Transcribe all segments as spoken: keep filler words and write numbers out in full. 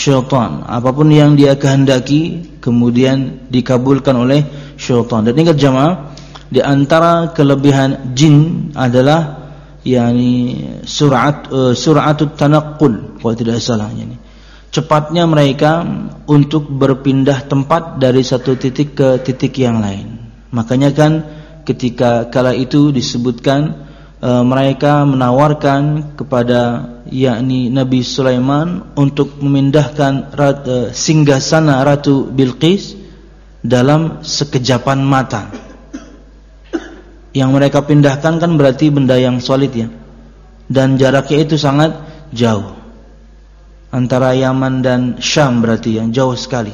syaitan. Apapun yang dia kehendaki kemudian dikabulkan oleh syaitan. Dan ingat jamaah, di antara kelebihan jin adalah yakni surat uh, suratut tanaqqul, kalau tidak salah ini. Cepatnya mereka untuk berpindah tempat dari satu titik ke titik yang lain. Makanya kan ketika kala itu disebutkan uh, mereka menawarkan kepada yakni Nabi Sulaiman untuk memindahkan rat, uh, singgasana Ratu Bilqis dalam sekejapan mata. Yang mereka pindahkan kan berarti benda yang solid ya, dan jaraknya itu sangat jauh antara Yaman dan Syam, berarti yang jauh sekali,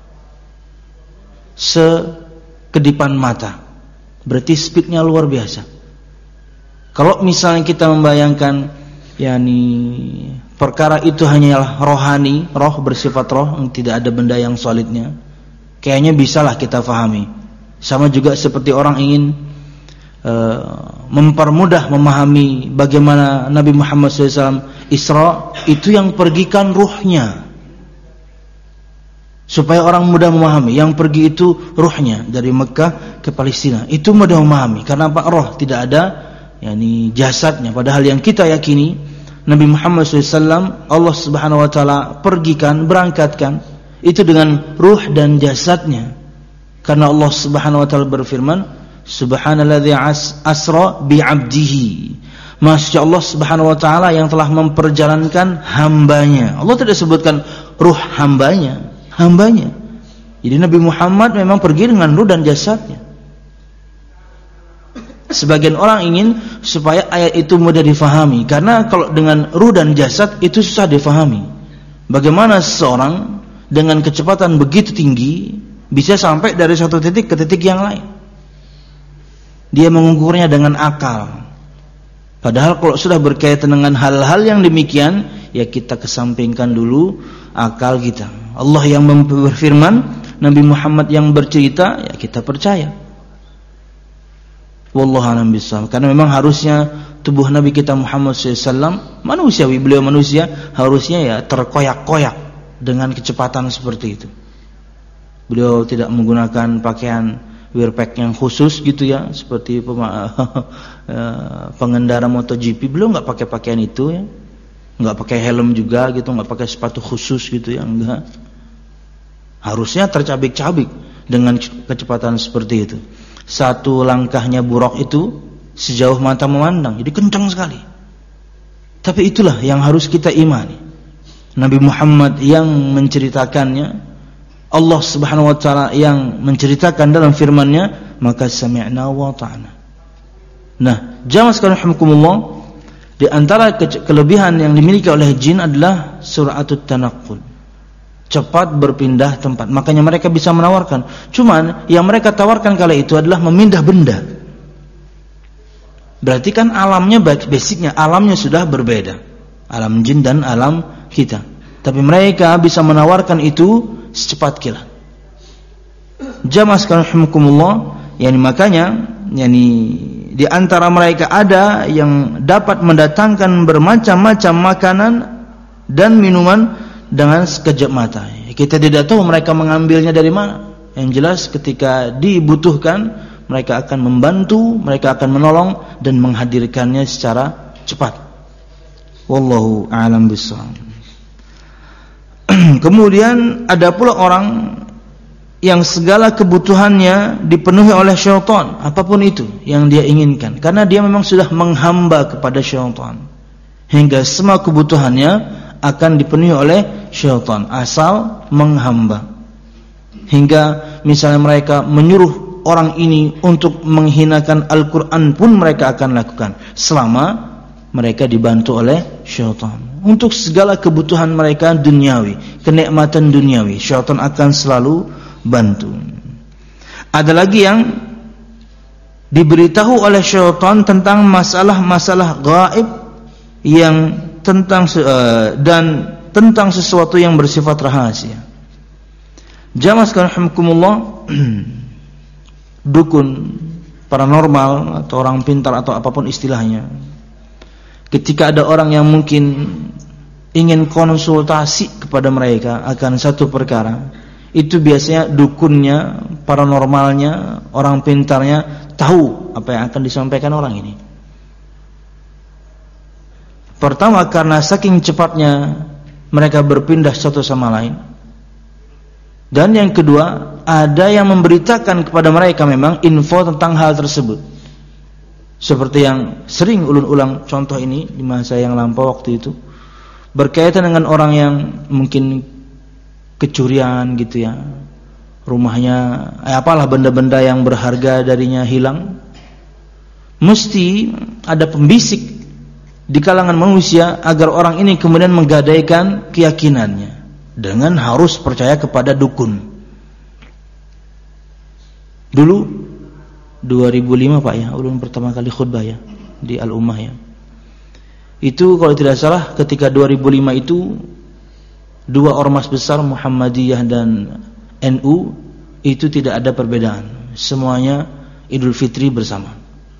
sekedipan mata, berarti speednya luar biasa. Kalau misalnya kita membayangkan yakni perkara itu hanyalah rohani, roh bersifat roh, tidak ada benda yang solidnya, kayaknya bisalah kita fahami. Sama juga seperti orang ingin Uh, mempermudah memahami bagaimana Nabi Muhammad shallallahu alaihi wasallam Isra, itu yang pergikan ruhnya, supaya orang mudah memahami. Yang pergi itu ruhnya dari Mekah ke Palestina, itu mudah memahami. Karena apa? Roh, tidak ada yakni jasadnya. Padahal yang kita yakini Nabi Muhammad shallallahu alaihi wasallam Allah subhanahu wa ta'ala pergikan, berangkatkan itu dengan ruh dan jasadnya. Karena Allah subhanahu wa ta'ala berfirman, Subhanalladzi asra bi'abdihi. Masya Allah subhanahu wa ta'ala yang telah memperjalankan hambanya. Allah tidak sebutkan ruh hambanya, hambanya. Jadi Nabi Muhammad memang pergi dengan ruh dan jasadnya. Sebagian orang ingin supaya ayat itu mudah difahami, karena kalau dengan ruh dan jasad itu susah difahami. Bagaimana seseorang dengan kecepatan begitu tinggi bisa sampai dari satu titik ke titik yang lain? Dia mengukurnya dengan akal. Padahal kalau sudah berkaitan dengan hal-hal yang demikian, ya kita kesampingkan dulu akal kita. Allah yang berfirman, Nabi Muhammad yang bercerita, ya kita percaya. Wallahu a'lam bishawab. Karena memang harusnya tubuh Nabi kita Muhammad shallallahu alaihi wasallam manusiawi, beliau manusia, harusnya ya terkoyak-koyak dengan kecepatan seperti itu. Beliau tidak menggunakan pakaian wearpack yang khusus gitu ya, seperti pengendara MotoGP. Beliau nggak pakai pakaian itu ya, nggak pakai helm juga gitu, nggak pakai sepatu khusus gitu ya, enggak. Harusnya tercabik-cabik dengan kecepatan seperti itu. Satu langkahnya buruk itu sejauh mata memandang, jadi kencang sekali. Tapi itulah yang harus kita imani. Nabi Muhammad yang menceritakannya, Allah subhanahu wa ta'ala yang menceritakan dalam firman-Nya, maka sami'na wa ta'ana. Nah, jamaah sekalian rahimakumullah, di antara ke- kelebihan yang dimiliki oleh jin adalah suratut tanaqqul, cepat berpindah tempat. Makanya mereka bisa menawarkan. Cuman yang mereka tawarkan kala itu adalah memindah benda. Berarti kan alamnya, basicnya alamnya sudah berbeda, alam jin dan alam kita. Tapi mereka bisa menawarkan itu secepat kilat. Jamaah sekalian rahimakumullah, yani makanya yani di antara mereka ada yang dapat mendatangkan bermacam-macam makanan dan minuman dengan sekejap mata. Kita tidak tahu mereka mengambilnya dari mana. Yang jelas ketika dibutuhkan, mereka akan membantu, mereka akan menolong dan menghadirkannya secara cepat. Wallahu a'lam bishawab. Kemudian ada pula orang yang segala kebutuhannya dipenuhi oleh syaitan, apapun itu yang dia inginkan, karena dia memang sudah menghamba kepada syaitan, hingga semua kebutuhannya akan dipenuhi oleh syaitan asal menghamba. Hingga misalnya mereka menyuruh orang ini untuk menghinakan Al-Quran pun mereka akan lakukan, selama mereka dibantu oleh syaitan. Untuk segala kebutuhan mereka duniawi, kenikmatan duniawi, syaitan akan selalu bantu. Ada lagi yang diberitahu oleh syaitan tentang masalah-masalah gaib yang tentang uh, dan tentang sesuatu yang bersifat rahasia. Jamaah sekalian rahimakumullah, dukun, paranormal atau orang pintar atau apapun istilahnya, ketika ada orang yang mungkin ingin konsultasi kepada mereka akan satu perkara, itu biasanya dukunnya, paranormalnya, orang pintarnya tahu apa yang akan disampaikan orang ini. Pertama, karena saking cepatnya mereka berpindah satu sama lain. Dan yang kedua, ada yang memberitakan kepada mereka memang info tentang hal tersebut. Seperti yang sering ulun ulang contoh ini di masa yang lampau waktu itu, berkaitan dengan orang yang mungkin kecurian gitu ya, rumahnya eh, apalah benda-benda yang berharga darinya hilang. Mesti ada pembisik di kalangan manusia agar orang ini kemudian menggadaikan keyakinannya dengan harus percaya kepada dukun. Dulu dua ribu lima Pak ya, ulun pertama kali khutbah ya di Al-Ummah ya. Itu kalau tidak salah ketika dua ribu lima itu dua ormas besar Muhammadiyah dan N U itu tidak ada perbedaan. Semuanya Idul Fitri bersama.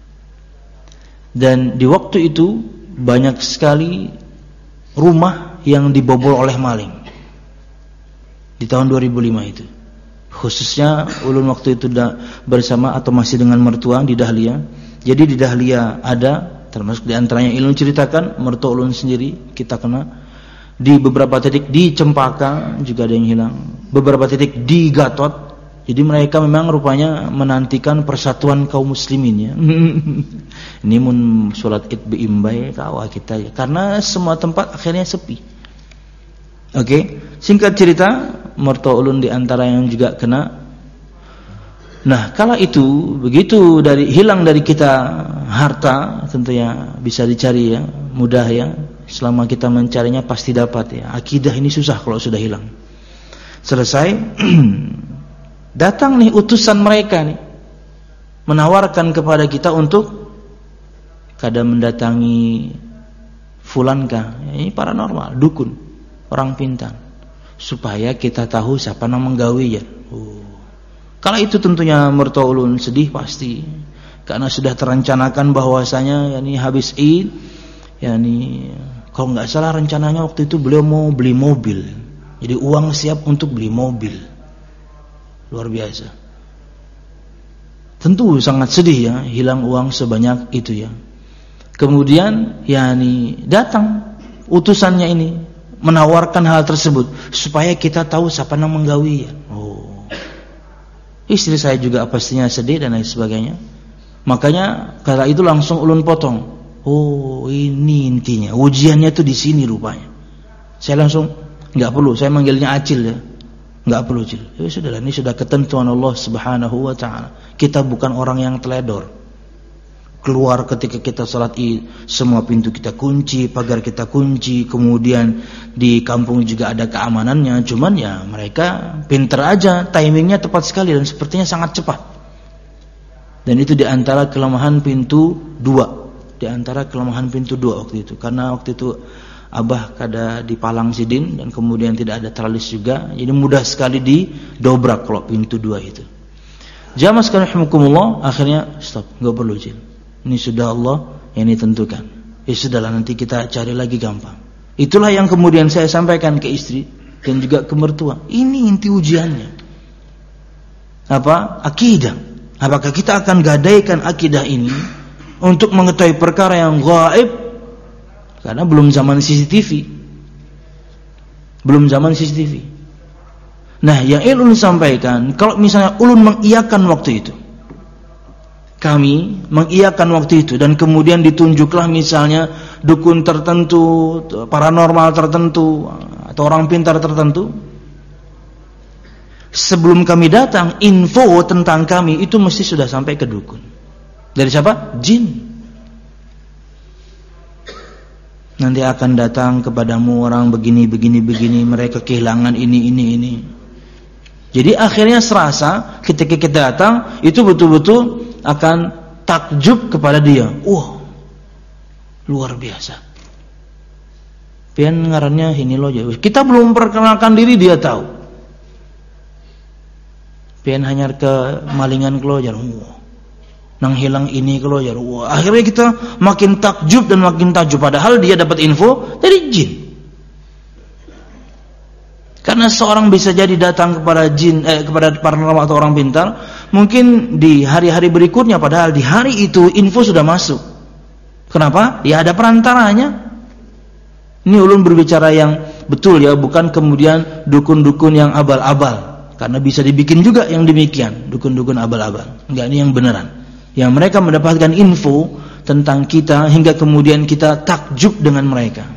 Dan di waktu itu banyak sekali rumah yang dibobol oleh maling di tahun dua ribu lima itu. Khususnya ulun waktu itu bersama atau masih dengan mertua di Dahlia. Jadi di Dahlia ada, termasuk di antaranya ilmu ceritakan mertua ulun sendiri kita kena. Di beberapa titik di Cempaka juga ada yang hilang. Beberapa titik di Gatot. Jadi mereka memang rupanya menantikan persatuan kaum muslimin ya. Ini mun sholat id beimbai kawah kita ya. Karena semua tempat akhirnya sepi. Oke, okay. Singkat cerita, mertua ulun di antara yang juga kena. Nah, kala itu begitu dari hilang dari kita harta, tentunya bisa dicari ya, mudah ya. Selama kita mencarinya pasti dapat ya. Akidah ini susah kalau sudah hilang. Selesai. Datang nih utusan mereka nih, menawarkan kepada kita untuk kadang mendatangi fulankah, ini paranormal, dukun, orang pintar, supaya kita tahu siapa yang menggawi ya. Oh. Kala itu tentunya mertua ulun sedih pasti, karena sudah terencanakan bahwasanya yani habis Id, yani kalau nggak salah rencananya waktu itu beliau mau beli mobil, jadi uang siap untuk beli mobil. Luar biasa. Tentu sangat sedih ya, hilang uang sebanyak itu ya. Kemudian yakni datang utusannya ini menawarkan hal tersebut supaya kita tahu siapa yang menggawi ya. Oh. Istri saya juga pastinya sedih dan lain sebagainya. Makanya kala itu langsung ulun potong. Oh, ini intinya. Ujiannya tuh di sini rupanya. Saya langsung enggak perlu, saya manggilnya Acil ya. Enggak perlu Cil. Ya sudahlah, ini sudah ketentuan Allah Subhanahu wa taala. Kita bukan orang yang teledor. Keluar ketika kita salat Id, semua pintu kita kunci, pagar kita kunci, kemudian di kampung juga ada keamanannya. Cuman ya mereka pinter aja, timingnya tepat sekali dan sepertinya sangat cepat. Dan itu di antara kelemahan pintu dua. Di antara kelemahan pintu dua waktu itu. Karena waktu itu Abah kada di palang sidin dan kemudian tidak ada teralis juga, jadi mudah sekali didobrak kalau pintu dua itu. Jamaah sekalian rahimakumullah, akhirnya stop, enggak perlu Cil. Ini sudah Allah yang ditentukan. Ya sudahlah, nanti kita cari lagi gampang. Itulah yang kemudian saya sampaikan ke istri dan juga ke mertua. Ini inti ujiannya. Apa? Akidah. Apakah kita akan gadaikan akidah ini untuk mengetahui perkara yang gaib? Karena belum zaman C C T V. Belum zaman C C T V. Nah, yang ulun sampaikan, kalau misalnya ulun mengiyakan waktu itu, kami mengiyakan waktu itu, dan kemudian ditunjuklah misalnya dukun tertentu, paranormal tertentu, atau orang pintar tertentu, sebelum kami datang, info tentang kami itu mesti sudah sampai ke dukun. Dari siapa? Jin. Nanti akan datang kepadamu orang begini, begini, begini, mereka kehilangan ini, ini, ini. Jadi akhirnya serasa ketika kita datang, itu betul-betul akan takjub kepada dia. Wah, luar biasa. Pian ngarannya ini loh. Kita belum perkenalkan diri, dia tahu. Pian hanya ke malingan kelojar. Wah. Nang hilang ini kalau ya, wah, akhirnya kita makin takjub dan makin takjub, padahal dia dapat info dari jin. Karena seorang bisa jadi datang kepada jin, eh, kepada paranormal atau orang pintar, mungkin di hari-hari berikutnya, padahal di hari itu info sudah masuk. Kenapa? Ya ada perantaranya. Ini ulun berbicara yang betul ya, bukan kemudian dukun-dukun yang abal-abal. Karena bisa dibikin juga yang demikian, dukun-dukun abal-abal. Enggak, ini yang beneran. Yang mereka mendapatkan info tentang kita hingga kemudian kita takjub dengan mereka.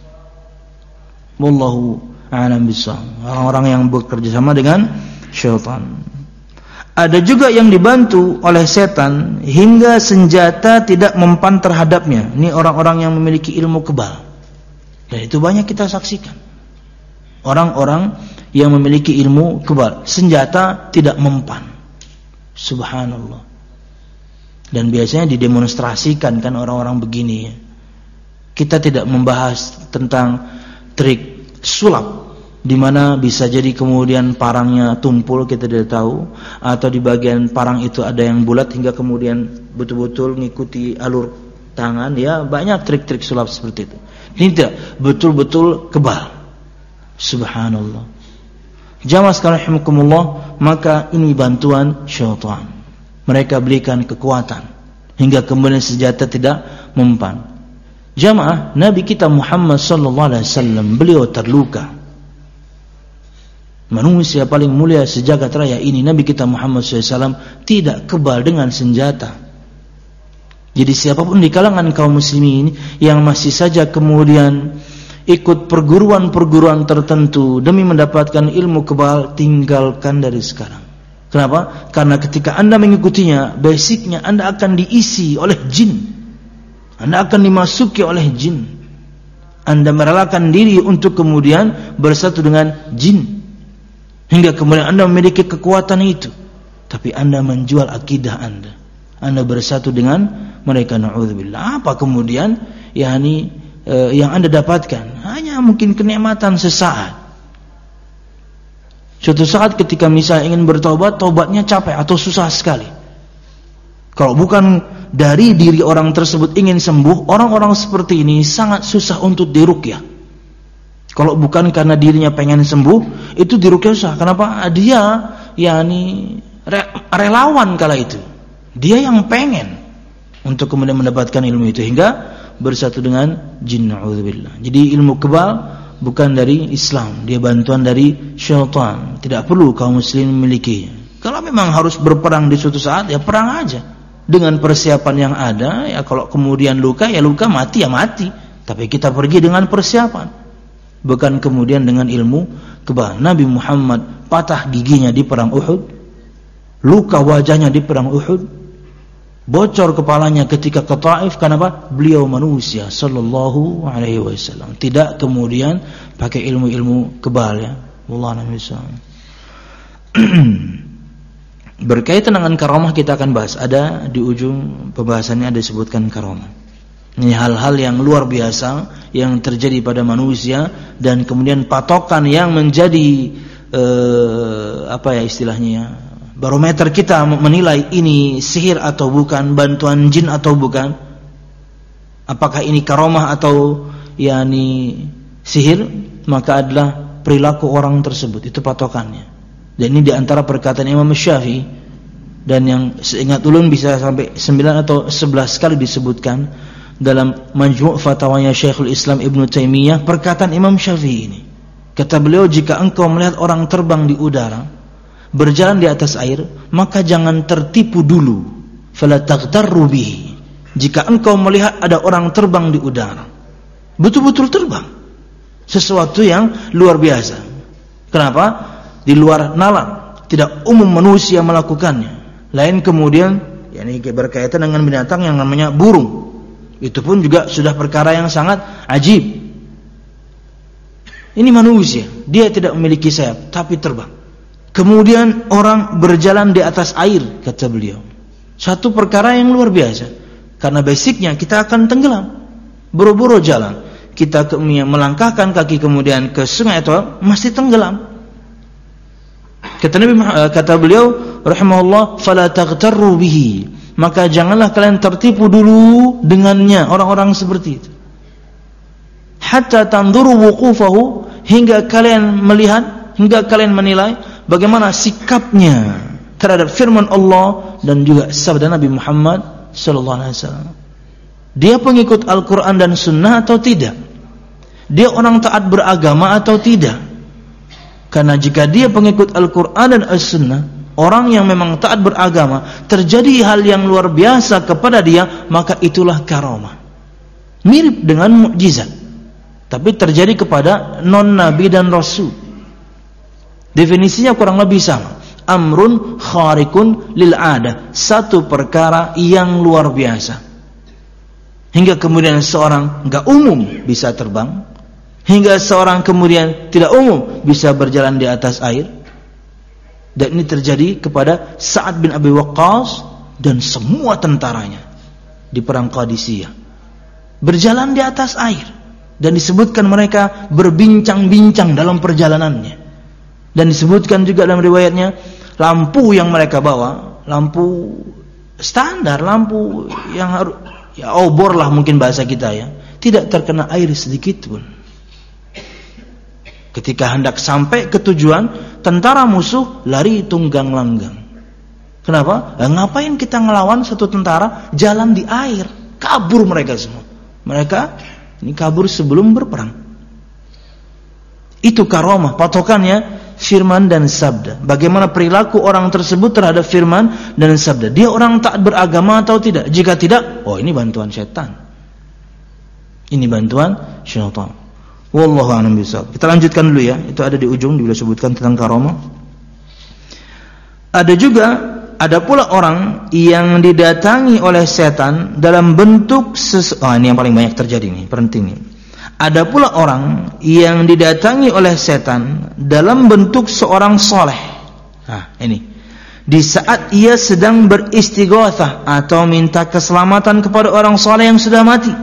Wallahu a'lam bishawab. Orang-orang yang bekerja sama dengan syaitan. Ada juga yang dibantu oleh setan hingga senjata tidak mempan terhadapnya. Ini orang-orang yang memiliki ilmu kebal. Dan itu banyak kita saksikan. Orang-orang yang memiliki ilmu kebal, senjata tidak mempan. Subhanallah. Dan biasanya didemonstrasikan kan orang-orang begini. Kita tidak membahas tentang trik sulap, di mana bisa jadi kemudian parangnya tumpul, kita tidak tahu, atau di bagian parang itu ada yang bulat hingga kemudian betul-betul mengikuti alur tangan. Ya, banyak trik-trik sulap seperti itu. Ini tidak betul-betul kebal. Subhanallah. Jamaah sekalian rahimakumullah, maka ini bantuan syaitan. Mereka berikan kekuatan hingga kemudian senjata tidak mempan. Jamaah, Nabi kita Muhammad sallallahu alaihi wasallam, beliau terluka. Manusia paling mulia sejagat raya ini, Nabi kita Muhammad sallallahu alaihi wasallam, tidak kebal dengan senjata. Jadi siapapun di kalangan kaum muslimin yang masih saja kemudian ikut perguruan-perguruan tertentu demi mendapatkan ilmu kebal, tinggalkan dari sekarang. Kenapa? Karena ketika Anda mengikutinya, basicnya Anda akan diisi oleh jin. Anda akan dimasuki oleh jin. Anda merelakan diri untuk kemudian bersatu dengan jin. Hingga kemudian Anda memiliki kekuatan itu. Tapi Anda menjual akidah Anda. Anda bersatu dengan mereka, na'udzubillah. Apa kemudian yakni eh, yang Anda dapatkan? Hanya mungkin kenikmatan sesaat. Suatu saat ketika misalnya ingin bertobat, tobatnya capek atau susah sekali. Kalau bukan dari diri orang tersebut ingin sembuh, orang-orang seperti ini sangat susah untuk diruqyah. Kalau bukan karena dirinya pengen sembuh, itu diruqyah susah. Kenapa? Dia yakni relawan kala itu. Dia yang pengen untuk kemudian mendapatkan ilmu itu hingga bersatu dengan jin, na'udzubillah. Jadi ilmu kebal bukan dari Islam, dia bantuan dari syaitan. Tidak perlu kaum muslim memiliki. Kalau memang harus berperang di suatu saat, ya perang aja dengan persiapan yang ada. Ya kalau kemudian luka, ya luka, mati ya mati. Tapi kita pergi dengan persiapan, bukan kemudian dengan ilmu kebal. Nabi Muhammad patah giginya di perang Uhud, luka wajahnya di perang Uhud, bocor kepalanya ketika ke Taif. Kenapa? Beliau manusia sallallahu alaihi wasallam, tidak kemudian pakai ilmu-ilmu kebal ya. Wallahu a'lam. Berkaitan dengan karamah kita akan bahas. Ada di ujung pembahasannya ada disebutkan karamah. Ini hal-hal yang luar biasa yang terjadi pada manusia, dan kemudian patokan yang menjadi eh, apa ya istilahnya ya, barometer kita menilai ini sihir atau bukan, bantuan jin atau bukan, apakah ini karamah atau yakni sihir, maka adalah perilaku orang tersebut, itu patokannya. Dan ini diantara perkataan Imam Syafi'i, dan yang seingat ulun bisa sampai sembilan atau sebelas kali disebutkan dalam Majmu' Fatwanya Syekhul Islam Ibnu Taimiyah. Perkataan Imam Syafi'i ini, kata beliau, jika engkau melihat orang terbang di udara, berjalan di atas air, maka jangan tertipu dulu. Fala taghtarru bihi. Jika engkau melihat ada orang terbang di udara, betul-betul terbang, sesuatu yang luar biasa. Kenapa? Di luar nalar, tidak umum manusia melakukannya. Lain kemudian, yakni berkaitan dengan binatang yang namanya burung. Itu pun juga sudah perkara yang sangat ajib. Ini manusia, dia tidak memiliki sayap, tapi terbang. Kemudian orang berjalan di atas air, kata beliau. Satu perkara yang luar biasa. Karena basicnya kita akan tenggelam. Buru-buru jalan, kita melangkahkan kaki kemudian ke sungai atau masih tenggelam. Kata Nabi, kata beliau rahimahullah, fala taghtarru bihi. Maka janganlah kalian tertipu dulu dengannya, orang-orang seperti itu. Hatta tanduru wuqufahu, hingga kalian melihat hingga kalian menilai bagaimana sikapnya terhadap firman Allah dan juga sabda Nabi Muhammad sallallahu alaihi wasallam. Dia pengikut Al-Quran dan Sunnah atau tidak? Dia orang taat beragama atau tidak? Karena jika dia pengikut Al-Quran dan As-Sunnah, orang yang memang taat beragama, terjadi hal yang luar biasa kepada dia, maka itulah karamah. Mirip dengan mukjizat, tapi terjadi kepada non-nabi dan rasul. Definisinya kurang lebih sama. Amrun kharikun lil adah, satu perkara yang luar biasa. Hingga kemudian seorang enggak umum bisa terbang, hingga seorang kemudian tidak umum bisa berjalan di atas air. Dan ini terjadi kepada Sa'ad bin Abi Waqqas dan semua tentaranya di perang Qadisiyah. Berjalan di atas air, dan disebutkan mereka berbincang-bincang dalam perjalanannya. Dan disebutkan juga dalam riwayatnya, lampu yang mereka bawa, lampu standar, lampu yang harus, ya obor lah mungkin bahasa kita ya, tidak terkena air sedikit pun. Ketika hendak sampai ke tujuan, tentara musuh lari tunggang langgang. Kenapa? Eh, ngapain kita ngelawan satu tentara jalan di air? Kabur mereka semua. Mereka ini kabur sebelum berperang. Itu karamah, patokannya firman dan sabda. Bagaimana perilaku orang tersebut terhadap firman dan sabda? Dia orang taat beragama atau tidak? Jika tidak, oh ini bantuan setan. Ini bantuan syaitan. Wallahu a'lam bishawab. Kita lanjutkan dulu ya. Itu ada di ujung juga sebutkan tentang karamah. Ada juga, ada pula orang yang didatangi oleh setan dalam bentuk ses oh ini yang paling banyak terjadi nih, berhenti nih. Ada pula orang yang didatangi oleh setan dalam bentuk seorang soleh. Nah, ini. Di saat ia sedang beristighatsah atau minta keselamatan kepada orang soleh yang sudah mati,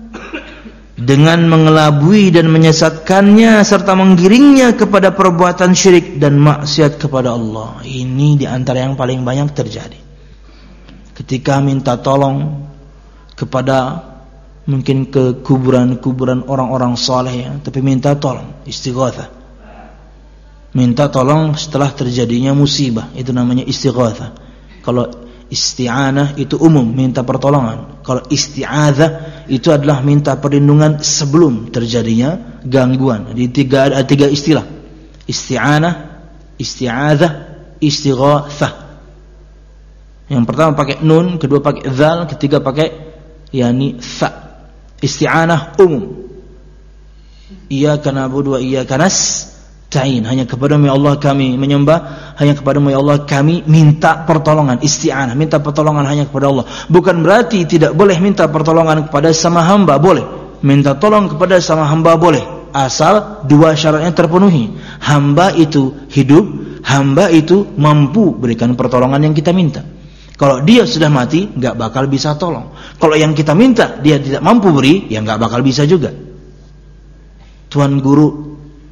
dengan mengelabui dan menyesatkannya serta menggiringnya kepada perbuatan syirik dan maksiat kepada Allah. Ini di antara yang paling banyak terjadi. Ketika minta tolong kepada mungkin ke kuburan-kuburan orang-orang saleh ya, tapi minta tolong, istighatsah. Minta tolong setelah terjadinya musibah, itu namanya istighatsah. Kalau isti'anah itu umum, minta pertolongan. Kalau isti'adzah itu adalah minta perlindungan sebelum terjadinya gangguan. Jadi tiga ada tiga istilah. Isti'anah, isti'adzah, istighatsah. Yang pertama pakai nun, kedua pakai dzal, ketiga pakai yani tha. Isti'anah umum. Iyyaka na'budu wa iyyaka nasta'in. Hanya kepadamu ya Allah kami menyembah, hanya kepadamu ya Allah kami minta pertolongan. Isti'anah, minta pertolongan hanya kepada Allah. Bukan berarti tidak boleh minta pertolongan kepada sama hamba, boleh. Minta tolong kepada sama hamba boleh, asal dua syaratnya terpenuhi. Hamba itu hidup, hamba itu mampu berikan pertolongan yang kita minta. Kalau dia sudah mati, nggak bakal bisa tolong. Kalau yang kita minta dia tidak mampu beri, ya nggak bakal bisa juga. Tuan guru,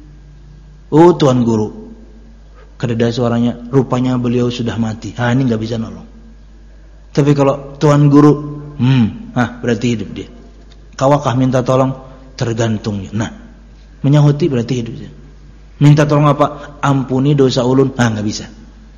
oh tuan guru, kededa suaranya, rupanya beliau sudah mati. Ah ini nggak bisa nolong. Tapi kalau tuan guru, hmm, ah berarti hidup dia. Kawakah minta tolong? Tergantungnya. Nah, menyahuti berarti hidup dia. Minta tolong apa? Ampuni dosa ulun, ah nggak bisa.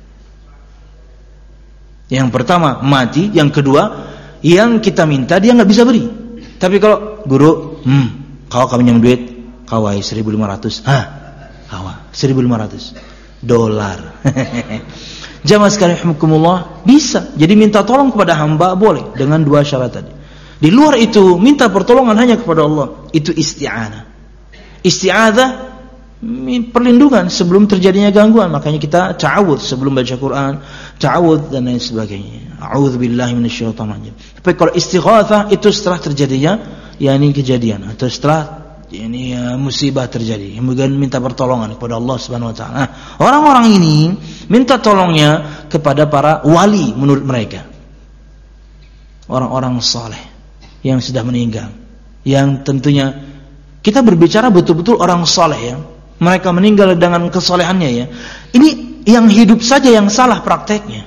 Yang pertama mati, yang kedua yang kita minta dia nggak bisa beri. Tapi kalau guru, hmm, kau kami yang duit, kawai seribu lima ratus, hah, kawa seribu lima ratus dolar. Jamaah sekalian rahimakumullah, bisa. Jadi minta tolong kepada hamba boleh dengan dua syarat tadi. Di luar itu minta pertolongan hanya kepada Allah, itu isti'anah. Isti'adzah perlindungan sebelum terjadinya gangguan. Makanya kita ta'awudz sebelum baca Quran, ta'awudz dan lain sebagainya. A'udzubillahi minasyaitonir rajim. Tapi kalau istighatsah itu setelah terjadinya yakni kejadian atau setelah yakni uh, musibah terjadi, kemudian minta pertolongan kepada Allah Subhanahu wa taala. Nah, orang-orang ini minta tolongnya kepada para wali menurut mereka. Orang-orang saleh yang sudah meninggal. Yang tentunya kita berbicara betul-betul orang saleh ya. Mereka meninggal dengan kesolehannya ya. Ini yang hidup saja yang salah prakteknya.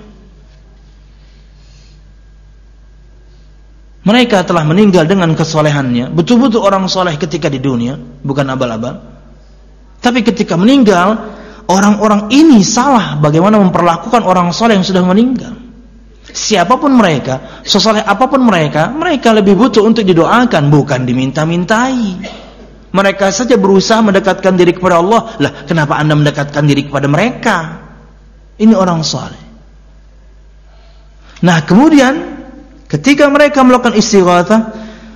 Mereka telah meninggal dengan kesolehannya, betul-betul orang soleh ketika di dunia, bukan abal-abal. Tapi ketika meninggal, orang-orang ini salah bagaimana memperlakukan orang soleh yang sudah meninggal. Siapapun mereka, sesoleh apapun mereka, mereka lebih butuh untuk didoakan, bukan diminta-mintai. Mereka saja berusaha mendekatkan diri kepada Allah. Lah, kenapa Anda mendekatkan diri kepada mereka? Ini orang soleh. Nah, kemudian ketika mereka melakukan istighatsah,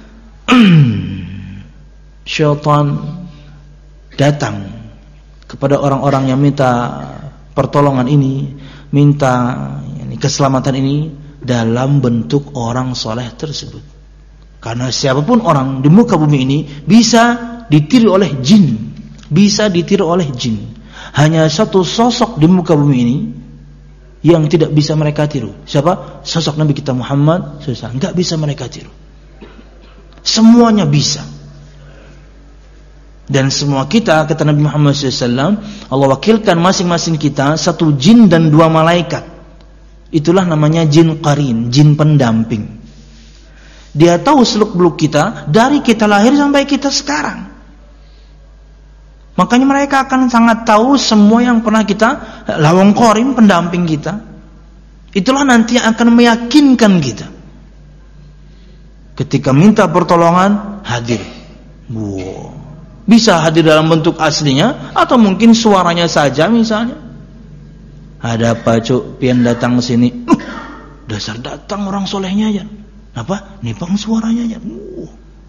syaitan datang kepada orang-orang yang minta pertolongan ini, minta yani, keselamatan ini dalam bentuk orang soleh tersebut. Karena siapapun orang di muka bumi ini bisa ditiru oleh jin, bisa ditiru oleh jin. Hanya satu sosok di muka bumi ini yang tidak bisa mereka tiru. Siapa? Sosok Nabi kita Muhammad shallallahu alaihi wasallam. Enggak bisa mereka tiru. Semuanya bisa. Dan semua kita, kata Nabi Muhammad shallallahu alaihi wasallam, Allah wakilkan masing-masing kita satu jin dan dua malaikat. Itulah namanya jin qarin, jin pendamping. Dia tahu seluk-beluk kita dari kita lahir sampai kita sekarang. Makanya mereka akan sangat tahu semua yang pernah kita lawang qarin, pendamping kita. Itulah nanti yang akan meyakinkan kita. Ketika minta pertolongan, hadir. Wow. Bisa hadir dalam bentuk aslinya atau mungkin suaranya saja misalnya. Ada apa cuk, pian datang sini. Uh, dasar datang orang solehnya aja. Apa? Nipang suaranya aja. Uh.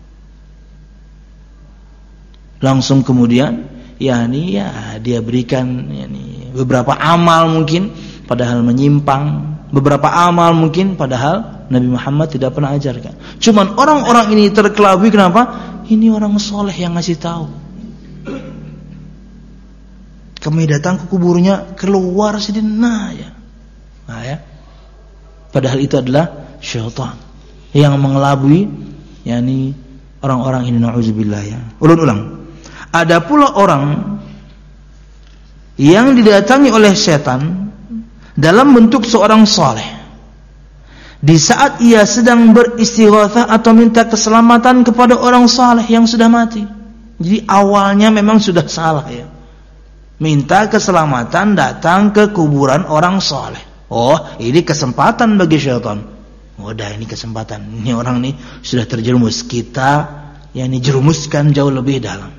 Langsung kemudian yakni ya dia berikan yakni beberapa amal mungkin padahal menyimpang, beberapa amal mungkin padahal Nabi Muhammad tidak pernah ajarkan. Cuman orang-orang ini terkelabui kenapa? Ini orang soleh yang ngasih tahu. Kami datang ke kuburnya, keluar sini, nah ya. Nah ya. Padahal itu adalah syaitan yang mengelabui yakni orang-orang ini, na'udzubillah ya. Ulang-ulang. Ada pula orang yang didatangi oleh setan dalam bentuk seorang soleh. Di saat ia sedang beristighatsah atau minta keselamatan kepada orang saleh yang sudah mati. Jadi awalnya memang sudah salah ya. Minta keselamatan datang ke kuburan orang saleh. Oh, ini kesempatan bagi syaitan. Oh, dah ini kesempatan. Ini orang ini sudah terjerumus. Kita yang dijerumuskan jauh lebih dalam.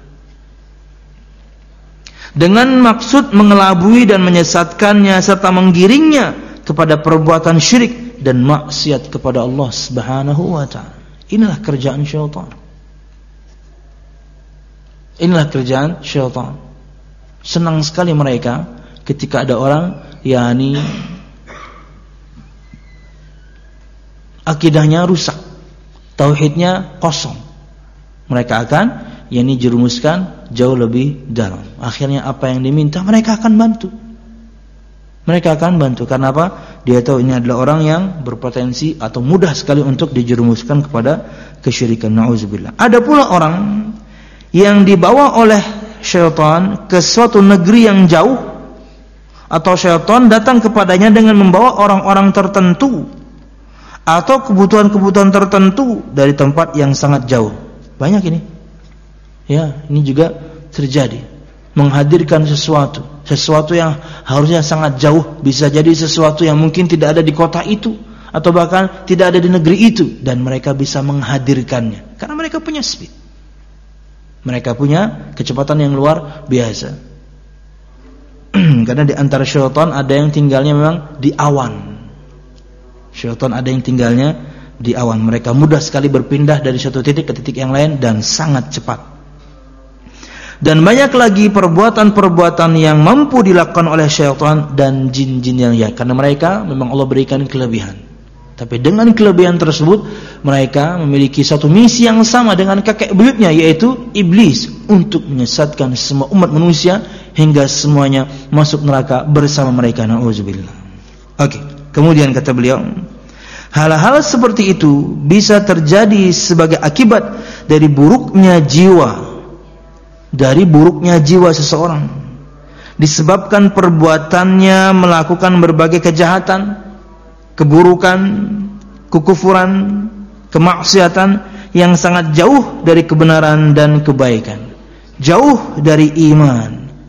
Dengan maksud mengelabui dan menyesatkannya serta menggiringnya kepada perbuatan syirik dan maksiat kepada Allah Subhanahu wa taala. Inilah kerjaan syaitan. Inilah kerjaan syaitan. Senang sekali mereka ketika ada orang yakni akidahnya rusak, tauhidnya kosong. Mereka akan yakni jerumuskan jauh lebih dalam. Akhirnya apa yang diminta mereka akan bantu. Mereka akan bantu. Karena apa? Dia tahu ini adalah orang yang berpotensi atau mudah sekali untuk dijerumuskan kepada kesyirikan. Na'udzubillah. Ada pula orang yang dibawa oleh syaitan ke suatu negeri yang jauh, atau syaitan datang kepadanya dengan membawa orang-orang tertentu atau kebutuhan-kebutuhan tertentu dari tempat yang sangat jauh. Banyak ini. Ya, ini juga terjadi. Menghadirkan sesuatu, sesuatu yang harusnya sangat jauh, bisa jadi sesuatu yang mungkin tidak ada di kota itu atau bahkan tidak ada di negeri itu, dan mereka bisa menghadirkannya karena mereka punya speed, mereka punya kecepatan yang luar biasa. Karena di antara syaitan ada yang tinggalnya memang di awan. Syaitan ada yang tinggalnya di awan. Mereka mudah sekali berpindah dari satu titik ke titik yang lain dan sangat cepat. Dan banyak lagi perbuatan-perbuatan yang mampu dilakukan oleh syaitan dan jin-jin yang ya, karena mereka memang Allah berikan kelebihan. Tapi dengan kelebihan tersebut mereka memiliki satu misi yang sama dengan kakek buyutnya, yaitu iblis, untuk menyesatkan semua umat manusia hingga semuanya masuk neraka bersama mereka. Na'udzubillah. Oke, kemudian kata beliau, hal-hal seperti itu bisa terjadi sebagai akibat dari buruknya jiwa. Dari buruknya jiwa seseorang, disebabkan perbuatannya melakukan berbagai kejahatan, keburukan, kekufuran, kemaksiatan yang sangat jauh dari kebenaran dan kebaikan, jauh dari iman,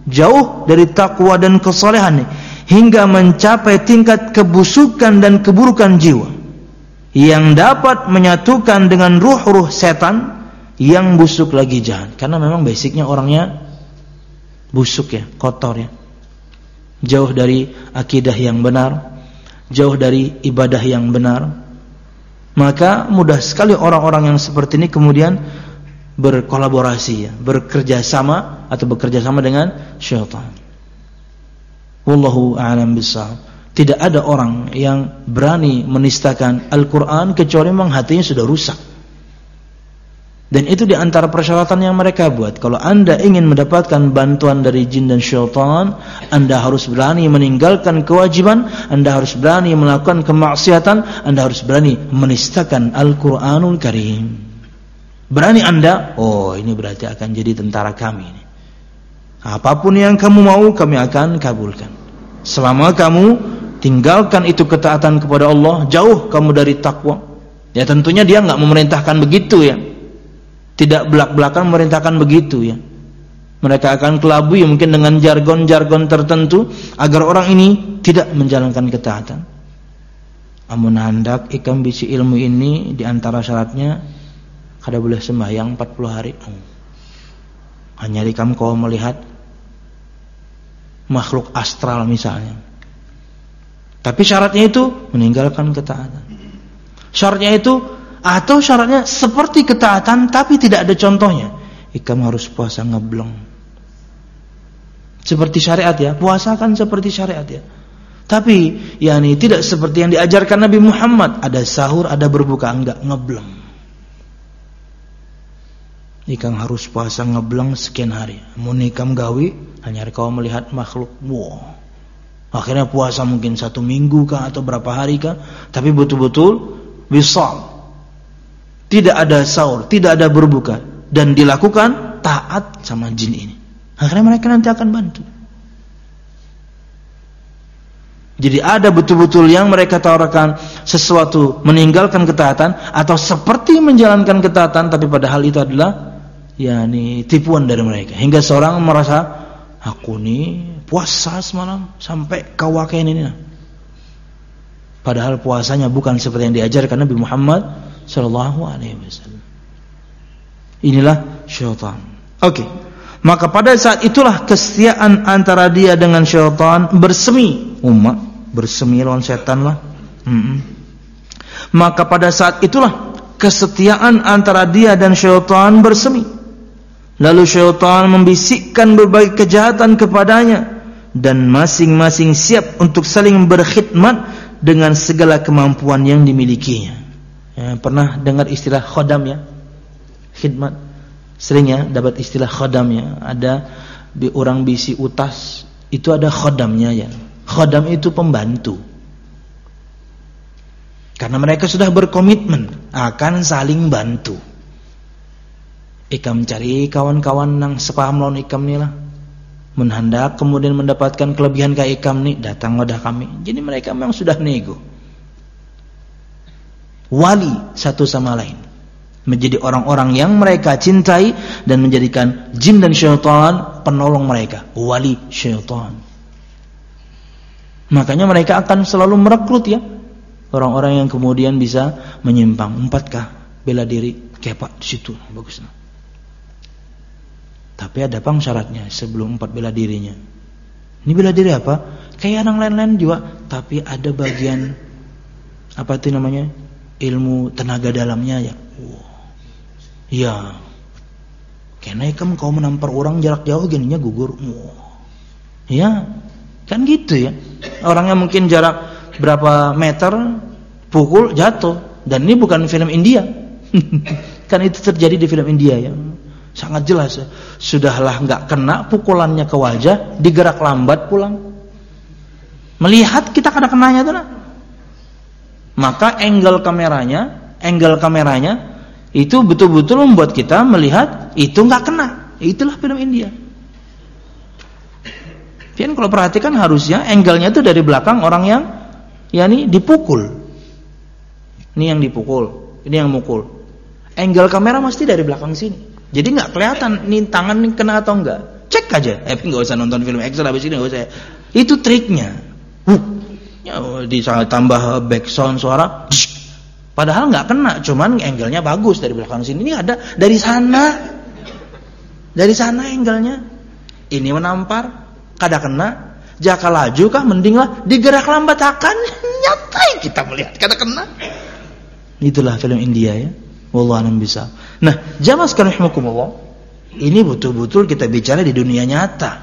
jauh dari takwa dan kesalehan, hingga mencapai tingkat kebusukan dan keburukan jiwa yang dapat menyatukan dengan ruh-ruh setan yang busuk lagi jahat. Karena memang basicnya orangnya busuk ya, kotor ya, jauh dari akidah yang benar, jauh dari ibadah yang benar. Maka mudah sekali orang-orang yang seperti ini kemudian berkolaborasi ya, bekerja sama atau bekerja sama dengan syaitan. Wallahu a'lam bishawab. Tidak ada orang yang berani menistakan Al-Quran kecuali memang hatinya sudah rusak. Dan itu di antara persyaratan yang mereka buat. Kalau anda ingin mendapatkan bantuan dari jin dan syaitan, anda harus berani meninggalkan kewajiban, anda harus berani melakukan kemaksiatan, anda harus berani menistakan Al-Quranul Karim. Berani anda, oh ini berarti akan jadi tentara kami. Apapun yang kamu mau, kami akan kabulkan. Selama kamu tinggalkan itu ketaatan kepada Allah, jauh kamu dari takwa. Ya tentunya dia nggak memerintahkan begitu ya. Tidak belak-belakan memerintahkan begitu ya. Mereka akan kelabui mungkin dengan jargon-jargon tertentu agar orang ini tidak menjalankan ketaatan. Amun hendak ikam bisi ilmu ini di antara syaratnya kada boleh sembahyang empat puluh hari. Hanya ikam kau melihat makhluk astral misalnya. Tapi syaratnya itu meninggalkan ketaatan. Syaratnya itu atau syaratnya seperti ketaatan tapi tidak ada contohnya. Ikam harus puasa ngeblong. Seperti syariat ya, puasa kan seperti syariat ya. Tapi yakni tidak seperti yang diajarkan Nabi Muhammad, ada sahur, ada berbuka, enggak, ngeblong. Ikam harus puasa ngeblong sekian hari. Mun ikam gawi hanya kau melihat makhluk. Wow. Akhirnya puasa mungkin satu minggu kah atau berapa hari kah, tapi betul-betul wisal. Tidak ada sahur, tidak ada berbuka, dan dilakukan taat sama jin ini. Akhirnya mereka nanti akan bantu. Jadi ada betul-betul yang mereka tawarkan sesuatu meninggalkan ketaatan atau seperti menjalankan ketaatan, tapi padahal itu adalah yakni tipuan dari mereka. Hingga seorang merasa, aku nih puasa semalam sampai kawakan ini. Padahal puasanya bukan seperti yang diajarkan Nabi Muhammad sallallahu alaihi wasallam. Inilah syaitan. Oke. Okay. Maka pada saat itulah kesetiaan antara dia dengan syaitan bersemi. Umat bersemi lawan setan lah. Mm-mm. Maka pada saat itulah kesetiaan antara dia dan syaitan bersemi. Lalu syaitan membisikkan berbagai kejahatan kepadanya dan masing-masing siap untuk saling berkhidmat dengan segala kemampuan yang dimilikinya. Ya, pernah dengar istilah khodam ya? Khidmat. Sering ya dapat istilah khodam ya. Ada di orang bisi utas itu ada khodamnya ya. Khodam itu pembantu. Karena mereka sudah berkomitmen akan saling bantu. Ikam cari kawan-kawan yang sepaham lawan ikam ni lah. Menhendak kemudian mendapatkan kelebihan kayak ikam ni, datang wadah kami. Jadi mereka memang sudah nego. Wali satu sama lain, menjadi orang-orang yang mereka cintai dan menjadikan jin dan syaitan penolong mereka, wali syaitan. Makanya mereka akan selalu merekrut ya orang-orang yang kemudian bisa menyimpang. Empatkah bela diri kepak di situ bagus. Tapi ada pang syaratnya sebelum empat bela dirinya. Ini bela diri apa? Kayak orang lain-lain juga, tapi ada bagian apa itu namanya? Ilmu tenaga dalamnya ya. Wow. Ya. Karena ikam kau menampar orang jarak jauh gininya gugur. Wow. Ya. Kan gitu ya. Orangnya mungkin jarak berapa meter pukul jatuh, dan ini bukan film India. Kan itu terjadi di film India ya. Sangat jelas ya. Sudahlah enggak kena pukulannya ke wajah, digerak lambat pulang. Melihat kita kada kenanya tuh nah. Maka angle kameranya, angle kameranya itu betul-betul membuat kita melihat itu enggak kena. Itulah film India. Pian kalau perhatikan harusnya angle-nya itu dari belakang orang yang yakni dipukul. Ini yang dipukul, ini yang mukul. Angle kamera mesti dari belakang sini. Jadi enggak kelihatan nih tangan nih kena atau enggak. Cek cek aja. Eh, nggak usah nonton film action habis ini, nggak usah. Itu triknya. Uh, ya, ditambah background suara. Padahal nggak kena, cuman angle-nya bagus dari belakang sini. Ini ada dari sana, dari sana angle-nya. Ini menampar, kada kena. Jaka laju kah, mendinglah digerak lambat akan nyatai kita melihat kada kena. Itulah film India ya. Wallahu a'lam bishawab. Nah, jamaah sekalian rahimakumullah, ini betul-betul kita bicara di dunia nyata.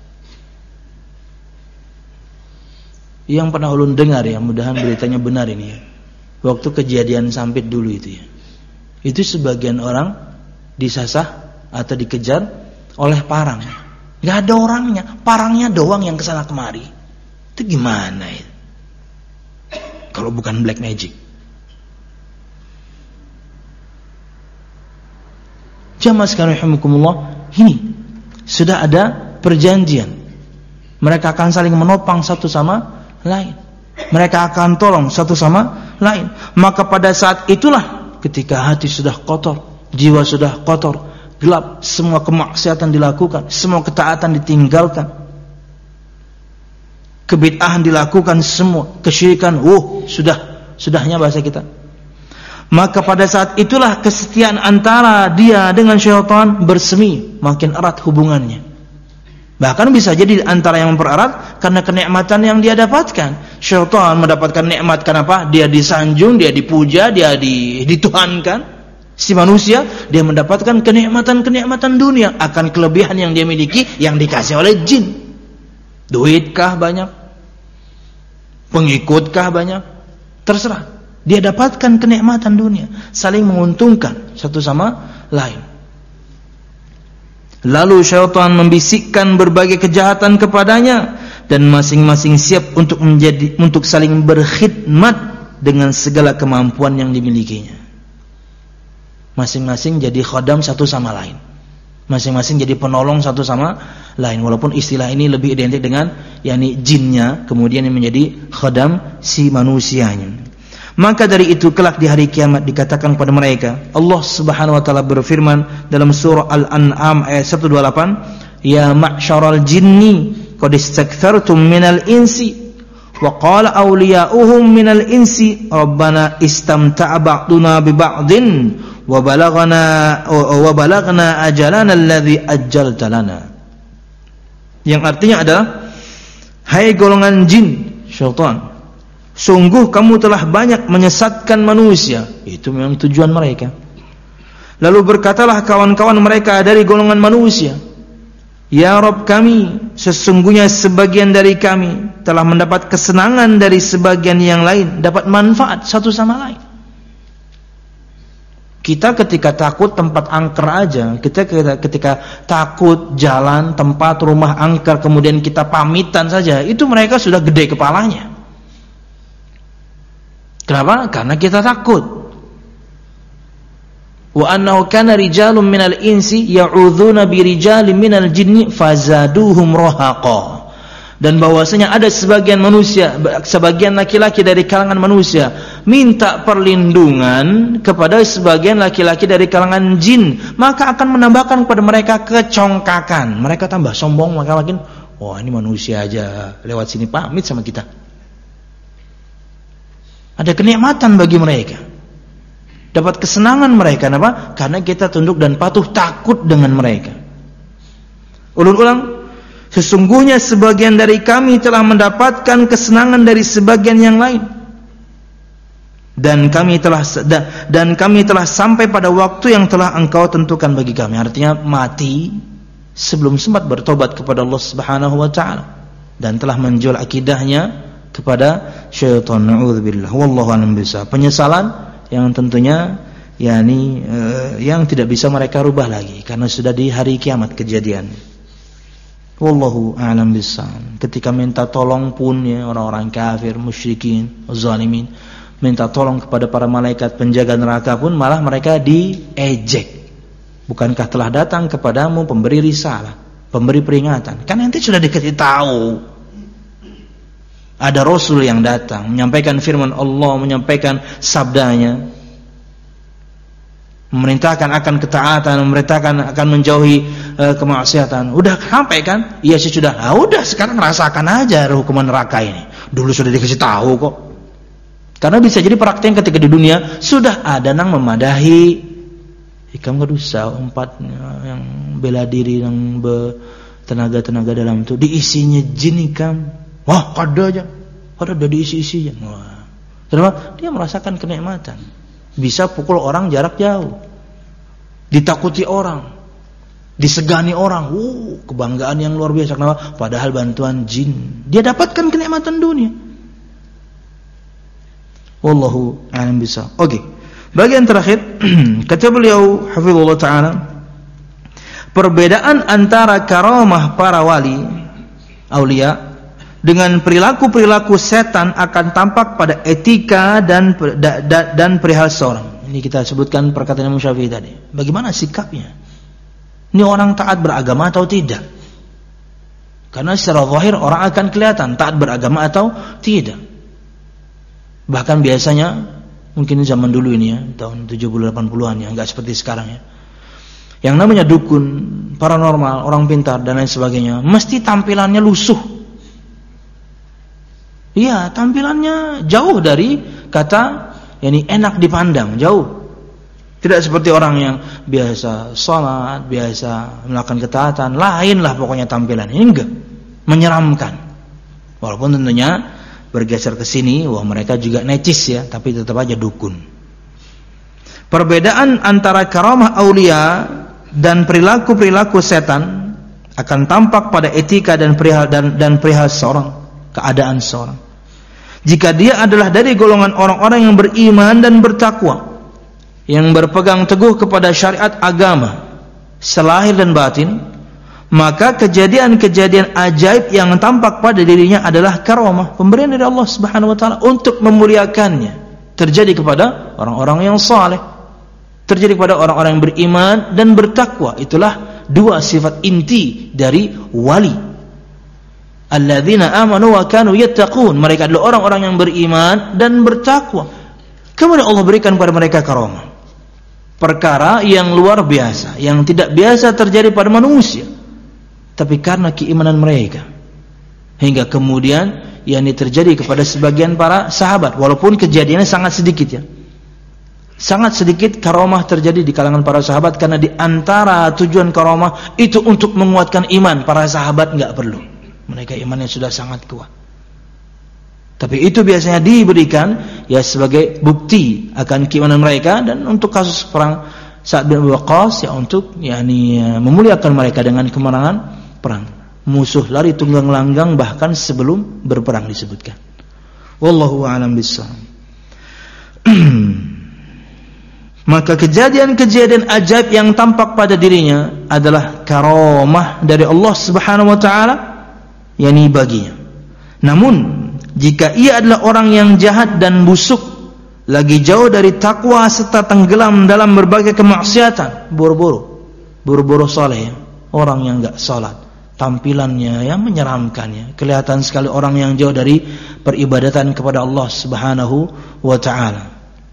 Yang pernah ulun dengar ya, mudahan beritanya benar ini ya. Waktu kejadian Sampit dulu itu ya. Itu sebagian orang disasah atau dikejar oleh parang. Gak ada orangnya, parangnya doang yang kesana kemari. Itu gimana ya? Kalau bukan black magic. Jamaah sekalian rahimakumullah, ini sudah ada perjanjian. Mereka akan saling menopang satu sama lain. Mereka akan tolong satu sama lain. Maka pada saat itulah ketika hati sudah kotor, jiwa sudah kotor, gelap, semua kemaksiatan dilakukan, semua ketaatan ditinggalkan, kebid'ahan dilakukan semua, kesyirikan, oh sudah, sudahnya bahasa kita. Maka pada saat itulah kesetiaan antara dia dengan syaitan bersemi, makin erat hubungannya. Bahkan bisa jadi antara yang mempererat karena kenikmatan yang dia dapatkan. Syaitan mendapatkan nikmat kenapa? Dia disanjung, dia dipuja, dia dituhankan. Si manusia dia mendapatkan kenikmatan-kenikmatan dunia akan kelebihan yang dia miliki yang dikasih oleh jin. Duitkah banyak? Pengikutkah banyak? Terserah. Dia dapatkan kenikmatan dunia, saling menguntungkan satu sama lain. Lalu syaitan membisikkan berbagai kejahatan kepadanya dan masing-masing siap untuk menjadi untuk saling berkhidmat dengan segala kemampuan yang dimilikinya. Masing-masing jadi khadam satu sama lain. Masing-masing jadi penolong satu sama lain. Walaupun istilah ini lebih identik dengan yakni jinnya, kemudian yang menjadi khadam si manusianya. Maka dari itu kelak di hari kiamat dikatakan kepada mereka, Allah Subhanahu wa taala berfirman dalam surah Al-An'am ayat seratus dua puluh delapan, "Ya ma'syaral jinni qad istakthartum minal insi wa qala awliya'uhum minal insi rabbana istamta'a ba'duna bi ba'din wa balaghana wa balaghna ajalana alladhi ajjalta lana." Yang artinya adalah, hai golongan jin, syaitan, sungguh kamu telah banyak menyesatkan manusia. Itu memang tujuan mereka. Lalu berkatalah kawan-kawan mereka dari golongan manusia, ya Rabb kami, sesungguhnya sebagian dari kami telah mendapat kesenangan dari sebagian yang lain, dapat manfaat satu sama lain. Kita ketika takut tempat angker aja, kita ketika, ketika takut jalan, tempat, rumah angker, kemudian kita pamitan saja, itu mereka sudah gede kepalanya. Kenapa? Karena kita takut. Wa annahu kana rijalun minal insi ya'udzuna bi rijalin minal jinni fazaduhum rahaqa. Dan bahwasanya ada sebagian manusia, sebagian laki-laki dari kalangan manusia minta perlindungan kepada sebagian laki-laki dari kalangan jin, maka akan menambahkan kepada mereka kecongkakan. Mereka tambah sombong, maka makin, wah ini manusia aja lewat sini pamit sama kita. Ada kenikmatan bagi mereka, dapat kesenangan mereka. Kenapa? Karena kita tunduk dan patuh, takut dengan mereka. Ulang-ulang, sesungguhnya sebagian dari kami telah mendapatkan kesenangan dari sebagian yang lain, dan kami telah dan kami telah sampai pada waktu yang telah engkau tentukan bagi kami. Artinya mati sebelum sempat bertobat kepada Allah Subhanahu wa taala dan telah menjual akidahnya kepada syaitan. Na'udzubillah. Wallahu a'lam bishawab. Penyesalan yang tentunya yakni uh, yang tidak bisa mereka rubah lagi karena sudah di hari kiamat kejadian. Wallahu a'lam bishawab. Ketika minta tolong pun ya, orang-orang kafir, musyrikin, zalimin minta tolong kepada para malaikat penjaga neraka pun malah mereka diejek. Bukankah telah datang kepadamu pemberi risalah, pemberi peringatan? Kan nanti sudah dikasih tahu. Ada Rasul yang datang menyampaikan firman Allah, menyampaikan sabdanya. memerintahkan akan ketaatan, memerintahkan akan menjauhi uh, kemaksiatan. Udah sampai kan? Iya sih sudah. Ah, udah sekarang rasakan aja hukuman neraka ini. Dulu sudah dikasih tahu kok. Karena bisa jadi praktek ketika di dunia sudah ada nang memadahi. Ikam gak usah empat yang bela diri, yang tenaga-tenaga dalam itu diisinya jin ikam. Wah, kada aja. Kada ada diisi-isinya. Wah. Kenapa? Dia merasakan kenikmatan. Bisa pukul orang jarak jauh, ditakuti orang, disegani orang. Uh, kebanggaan yang luar biasa. Kenapa? Padahal bantuan jin dia dapatkan kenikmatan dunia. Wallahu a'lam bishawab. Oke, okay. Bagian terakhir kata beliau hafizallahu taala, perbedaan antara karamah para wali aulia dengan perilaku-perilaku setan akan tampak pada etika dan da, da, dan perihal seorang. Ini kita sebutkan perkataan Imam Syafi'i tadi. Bagaimana sikapnya? Ini orang taat beragama atau tidak? Karena secara zahir orang akan kelihatan taat beragama atau tidak. Bahkan biasanya mungkin zaman dulu ini ya, tahun tujuh puluh delapan puluhan ya, enggak seperti sekarang ya. Yang namanya dukun, paranormal, orang pintar dan lain sebagainya, mesti tampilannya lusuh. Iya, tampilannya jauh dari kata yakni enak dipandang, jauh. Tidak seperti orang yang biasa salat, biasa melakukan ketaatan, lainlah pokoknya tampilan. Ini enggak menyeramkan. Walaupun tentunya bergeser ke sini, wah mereka juga necis ya, tapi tetap aja dukun. Perbedaan antara karamah aulia dan perilaku-perilaku setan akan tampak pada etika dan perihal dan, dan perihal seorang, keadaan seorang. Jika dia adalah dari golongan orang-orang yang beriman dan bertakwa, yang berpegang teguh kepada syariat agama selahir dan batin, maka kejadian-kejadian ajaib yang tampak pada dirinya adalah karamah, pemberian dari Allah Subhanahu wa taala untuk memuliakannya, terjadi kepada orang-orang yang saleh, terjadi kepada orang-orang yang beriman dan bertakwa. Itulah dua sifat inti dari wali. Alladzina amanu wa kanu yattaqun. Mereka adalah orang-orang yang beriman dan bertakwa. Kemudian Allah berikan kepada mereka karamah, perkara yang luar biasa, yang tidak biasa terjadi pada manusia, tapi karena keimanan mereka, hingga kemudian yang terjadi kepada sebagian para sahabat, walaupun kejadiannya sangat sedikit ya, sangat sedikit karamah terjadi di kalangan para sahabat, karena di antara tujuan karamah itu untuk menguatkan iman. Para sahabat enggak perlu, mereka imannya sudah sangat kuat. Tapi itu biasanya diberikan ya sebagai bukti akan keimanan mereka, dan untuk kasus perang Sa'ad bin Abi Waqqas ya untuk yakni memuliakan mereka dengan kemenangan perang. Musuh lari tunggang langgang bahkan sebelum berperang disebutkan. Wallahu a'lam bishawab. Maka kejadian-kejadian ajaib yang tampak pada dirinya adalah karamah dari Allah Subhanahu wa taala yakni baginya. Namun jika ia adalah orang yang jahat dan busuk, lagi jauh dari takwa serta tenggelam dalam berbagai kemaksiatan, buru-buru buru-buru saleh, orang yang enggak salat, tampilannya yang menyeramkannya, kelihatan sekali orang yang jauh dari peribadatan kepada Allah Subhanahu wa taala.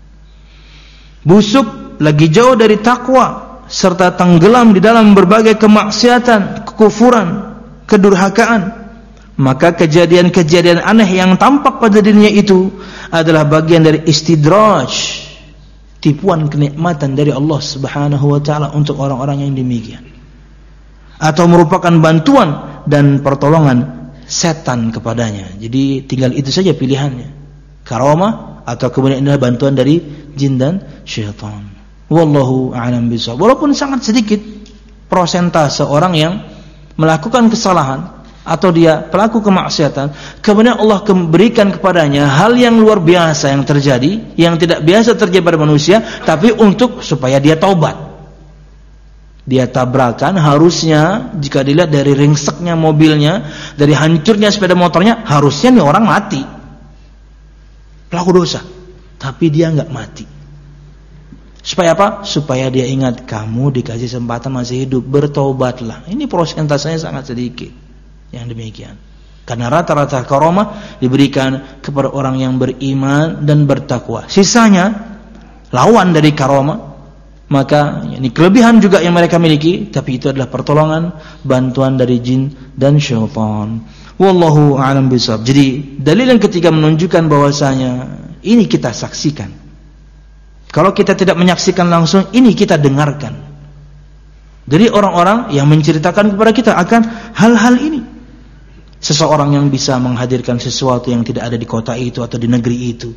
Busuk, lagi jauh dari takwa serta tenggelam di dalam berbagai kemaksiatan, kekufuran, kedurhakaan. Maka kejadian-kejadian aneh yang tampak pada dirinya itu adalah bagian dari istidraj, tipuan kenikmatan dari Allah Subhanahu wa taala untuk orang-orang yang demikian, atau merupakan bantuan dan pertolongan setan kepadanya. Jadi tinggal itu saja pilihannya, karamah atau kemudian adalah bantuan dari jin dan syaitan. Wallahu a'lam bishawab. Walaupun sangat sedikit persentase orang yang melakukan kesalahan atau dia pelaku kemaksiatan, kemudian Allah berikan kepadanya hal yang luar biasa yang terjadi, yang tidak biasa terjadi pada manusia, tapi untuk supaya dia taubat. Dia tabrakan, harusnya jika dilihat dari ringseknya mobilnya, dari hancurnya sepeda motornya, harusnya nih orang mati, pelaku dosa, tapi dia enggak mati. Supaya apa? Supaya dia ingat, kamu dikasih kesempatan masih hidup, bertaubatlah. Ini prosentasenya sangat sedikit yang demikian. Karena rata-rata karamah diberikan kepada orang yang beriman dan bertakwa. Sisanya lawan dari karamah, maka ini kelebihan juga yang mereka miliki, tapi itu adalah pertolongan, bantuan dari jin dan syaitan. Wallahu a'lam bishawab. Jadi dalil yang ketiga menunjukkan bahwasanya ini kita saksikan. Kalau kita tidak menyaksikan langsung, ini kita dengarkan. Jadi orang-orang yang menceritakan kepada kita akan hal-hal ini. Seseorang yang bisa menghadirkan sesuatu yang tidak ada di kota itu atau di negeri itu.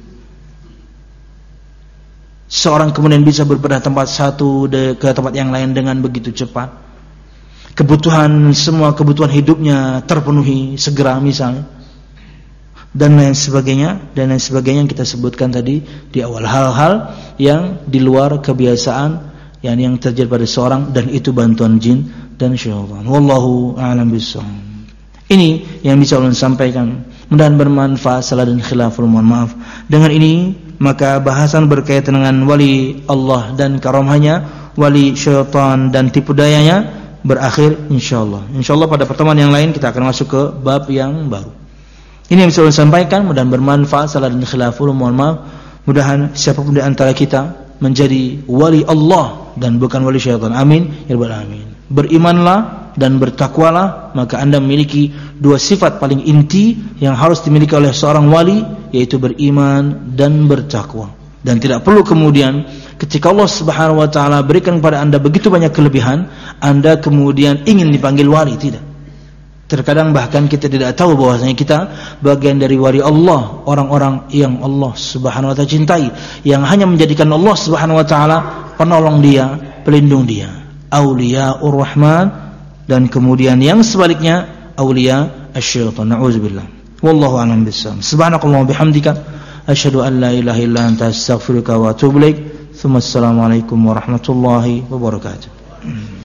Seorang kemudian bisa berpindah tempat satu ke tempat yang lain dengan begitu cepat. Kebutuhan, semua kebutuhan hidupnya terpenuhi segera misalnya. Dan lain sebagainya, dan lain sebagainya yang kita sebutkan tadi di awal, hal-hal yang di luar kebiasaan yang yang terjadi pada seorang, dan itu bantuan jin dan syaitan. Wallahu a'lam bishawab. Ini yang bisa ulun sampaikan. Mudah-mudahan bermanfaat. Salah dan khilaful, mohon maaf. Dengan ini maka bahasan berkaitan dengan wali Allah dan karamahnya, wali syaitan dan tipu dayanya berakhir insyaallah. Insyaallah pada pertemuan yang lain kita akan masuk ke bab yang baru. Ini yang bisa saya sampaikan, mudah-mudahan bermanfaat. Salah dan khilaful, mohon maaf. Mudah-mudahan siapapun di antara kita menjadi wali Allah dan bukan wali syaitan. Amin ya rabbal alamin. Berimanlah dan bertakwalah, maka Anda memiliki dua sifat paling inti yang harus dimiliki oleh seorang wali, yaitu beriman dan bertakwa. Dan tidak perlu kemudian ketika Allah Subhanahu wa taala berikan kepada Anda begitu banyak kelebihan, Anda kemudian ingin dipanggil wali, tidak. Terkadang bahkan kita tidak tahu bahwasanya kita bagian dari wali Allah, orang-orang yang Allah Subhanahu wa taala cintai, yang hanya menjadikan Allah Subhanahu wa taala penolong dia, pelindung dia, auliyaur rahman, dan kemudian yang sebaliknya auliya asyaitan. Nauzubillah. Wallahu a'lam bishawab. Subhanakallahumma bihamdika asyhadu an la ilaha illa anta astaghfiruka wa atubu ilaik. Assalamualaikum warahmatullahi wabarakatuh.